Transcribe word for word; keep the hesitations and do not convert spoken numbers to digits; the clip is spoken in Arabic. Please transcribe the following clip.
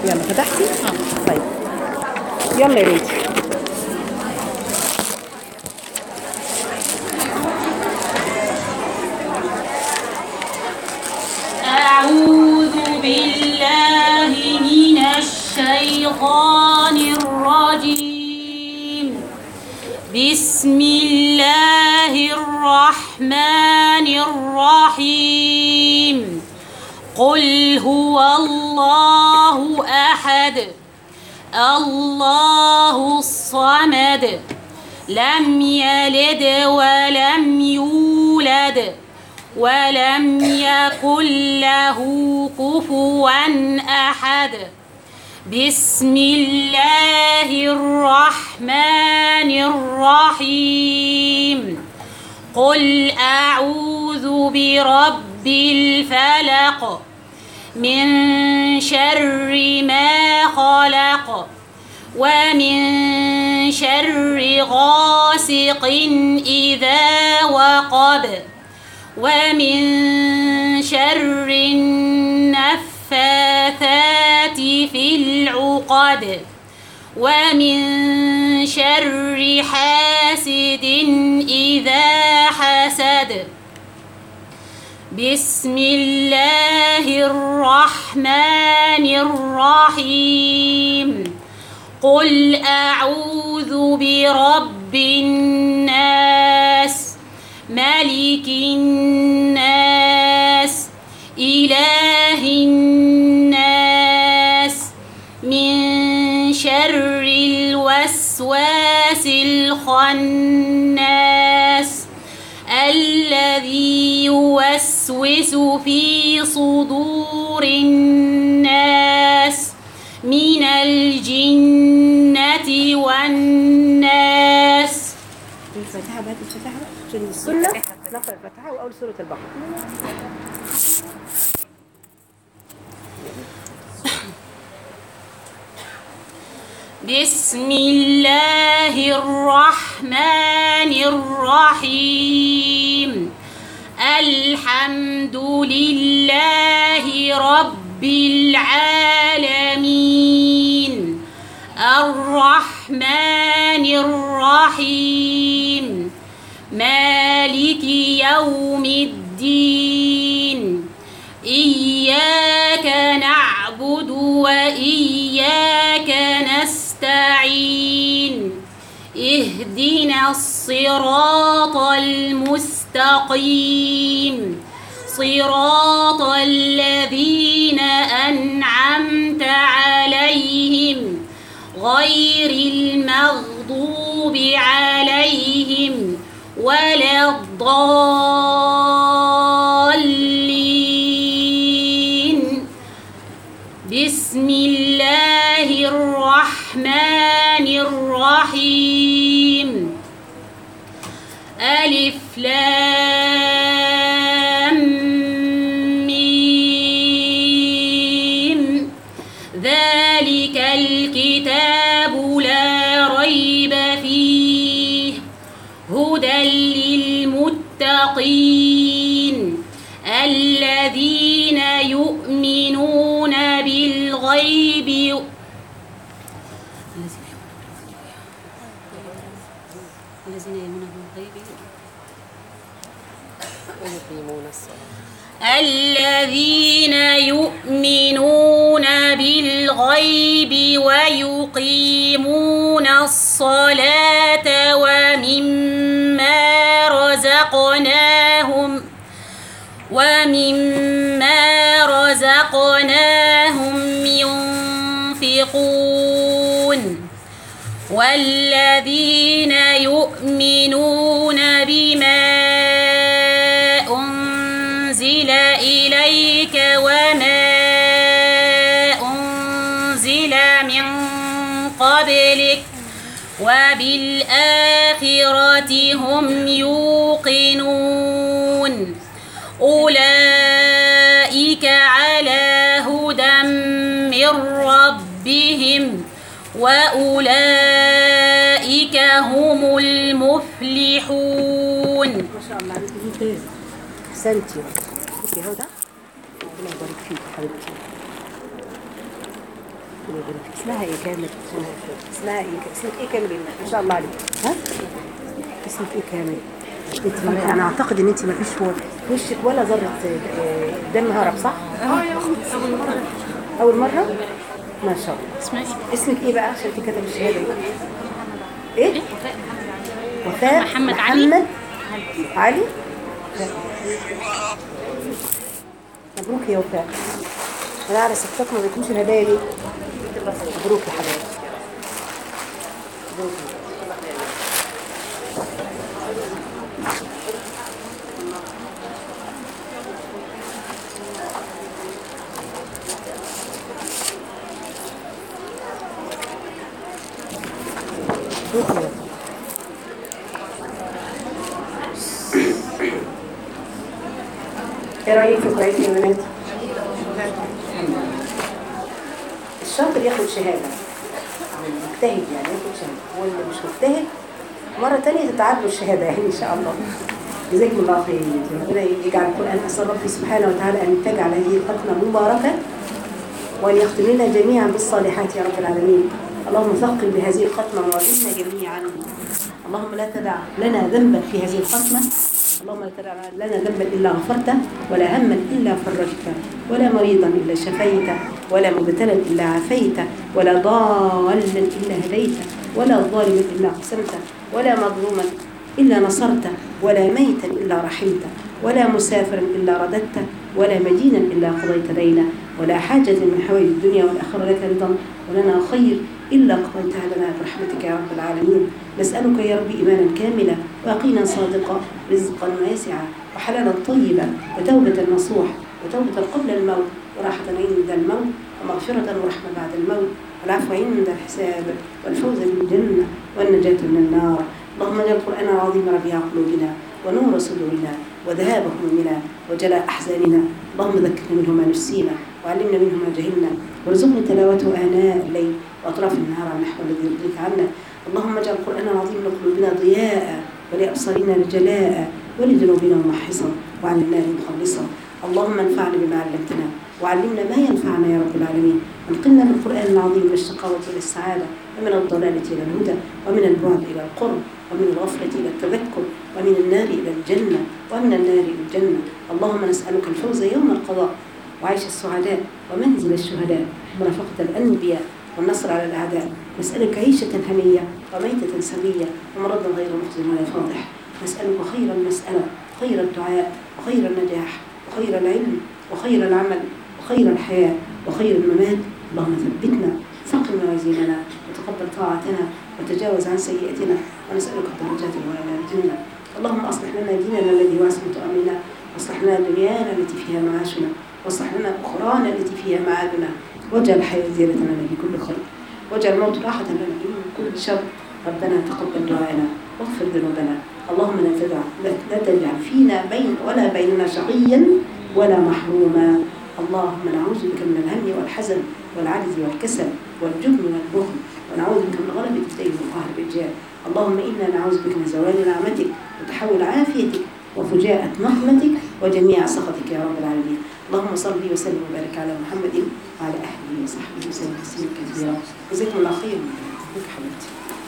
يلا فتحتي؟ اه. طيب يلا يا بنتي. أعوذ بالله من الشيطان الرجيم. بسم الله الرحمن الرحيم. قل هو الله أحد الله الصمد لم يلد ولم يولد ولم يكن له كفوا أحد. بسم الله الرحمن الرحيم. قل أعوذ برب الفلق من شر ما خلق ومن شر غاسق إذا وقب ومن شر النفاثات في العقد ومن شر حاسد إذا حسد. بسم الله الرحمن الرحيم. قل أعوذ برب الناس ملك الناس إله الناس من شر الوسواس الخناس الذي يوسوس في صدور الناس من الجنة والناس. الفاتحة بقى الفاتحة عشان السنة نقرأ الفاتحة وأول سورة البقرة. بسم الله الرحمن الرحيم. الحمد لله رب العالمين الرحمن الرحيم مالك يوم الدين. إياك نعبد وإياك نستعين. اهدنا الصراط المستقيم صراط الذين أنعمت عليهم غير المغضوب عليهم ولا الضالين. بسم الله الرحمن الرحيم. ألف لام ميم. ذلك الكتاب لا ريب فيه هدى للمتقين الذين يؤمنون بالغيب الذين يؤمنون بالغيب ويقيمون الصلاة الذين يؤمنون بالغيب ويقيمون الصلاة ومما رزقناهم ومما رزقناهم ينفقون. والذين يؤمنون بما أنزل إليك وما أنزل من قبلك وبالآخرة هم يوقنون. أولئك على هدى من ربهم وأولئك هم المفلحون. ما شاء الله عليك ممتازة. أحسنتي. بصي هو ده ربنا يبارك فيك حبيبتي. ربنا يبارك فيك. اسمها ايه كامل؟ اسمها ايه؟ اسمك ايه كامل؟ ما شاء الله عليك. ها؟ اسمك ايه كامل؟ انت ما- انا اعتقد ان انت ما فيش في وشك ولا ذره آه، دم هرب، صح؟ اه يا اختي اول مره. اول مره؟ ما شاء الله. اسمعي. اسمك ايه بقى عشان تكتب الشهاده دي؟ ايه؟ وفاء محمد علي. محمد علي. مبروك يا وفاء. انا اعرف ستات ما بيكونش الهدايا دي. مبروك يا حبايبي. مبروك. مبروك يا ايه رايك في قراءتي يا بنات؟ الشاطر ياخد شهاده، المجتهد يعني ياخد شهاده، واللي مش مجتهد مره ثانيه تتعادلوا الشهاده يعني ان شاء الله. جزاكم الله خير. ربنا يجعل القران اسال ربي سبحانه وتعالى ان تجعل هذه الختمه مباركه، وان يختم لنا جميعا بالصالحات يا رب العالمين. اللهم ثقل بهذه الختمه موازيننا جميعا. اللهم لا تدع لنا ذنبا في هذه الختمه، اللهم لا تدع لنا ذنبا الا غفرته، ولا هما الا فرجته، ولا مريضا الا شفيته، ولا مبتلا الا عافيته، ولا ضالا الا هديته، ولا ظالما الا قسمته، ولا مظلوما الا نصرته، ولا ميتا الا رحمته، ولا مسافرا الا رددته، ولا مدينا الا قضيت دينه، ولا حاجه من حوائج الدنيا والاخره لك رضا ولنا خير إلا قضيتها لنا برحمتك يا رب العالمين. نسألك يا رب إيمانا كاملا، ويقينا صادقا، رزقا واسعا، وحلالا طيبا، وتوبة نصوح، وتوبة قبل الموت، وراحة عند الموت، ومغفرة ورحمة بعد الموت، والعفو عند الحساب، والفوز بالجنة، والنجاة من النار. اللهم اجعل القرآن العظيم ربيع قلوبنا، ونور صدورنا، وذهاب همومنا، وجلاء أحزاننا. اللهم ذكرنا منه ما نسينا، وعلمنا منه ما جهلنا، وارزقنا تلاوته آناء الليل وأطراف النهار على النحو الذي يرضيك عنا. اللهم اجعل القرآن العظيم لقلوبنا ضياء، ولأبصارنا جلاء، ولذنوبنا ممحصا، وعن النار مخلصا. اللهم انفعنا بما علمتنا، وعلمنا ما ينفعنا يا رب العالمين. وانقلنا بالقرآن العظيم من الشقاوة إلى السعادة، ومن الضلالة إلى الهدى، ومن البعد إلى القرب، ومن الغفلة إلى التذكر، ومن النار إلى الجنة، ومن النار إلى الجنة. اللهم نسألك الفوز يوم القضاء، وعيش السعداء، ومنزل الشهداء، ورفقة الأنبياء، والنصر على الأعداء. نسألك عيشة هنية، وميتة سوية، ومرضا غير محزن ولا فاضح. نسألك خير المسألة، خير الدعاء، وخير النجاح، وخير العلم، وخير العمل، وخير الحياة، وخير الممات. اللهم ثبتنا، ثقل موازيننا، وتقبل طاعتنا، وتجاوز عن سيئتنا، ونسألك الدرجات العلى الجنة. اللهم أصلح لنا ديننا الذي هو عصمة أمرنا، واصلح لنا دنيانا التي فيها معاشنا، واصلح لنا أخرانا التي فيها معادنا، واجعل الحياة زيادة لنا في كل خير، واجعل الموت راحة لنا من كل شر. ربنا تقبل دعاءنا، واغفر ذنوبنا. اللهم لا تدع لا تجعل فينا بين ولا بيننا شقيا ولا محروما. اللهم نعوذ بك من الهم والحزن والعجز والكسل والجبن والبخل، ونعوذ بك من غلبة الدين وقهر الرجال. اللهم إنا نعوذ بك من زوال نعمتك، وتحول عافيتك، وفجاءة نقمتك، وجميع سخطك يا رب العالمين. اللهم صل وسلم وبارك على محمد وعلى اهله وصحبه وسلم تسليما كثيرا. جزاكم الله خيرا. حبيبتي.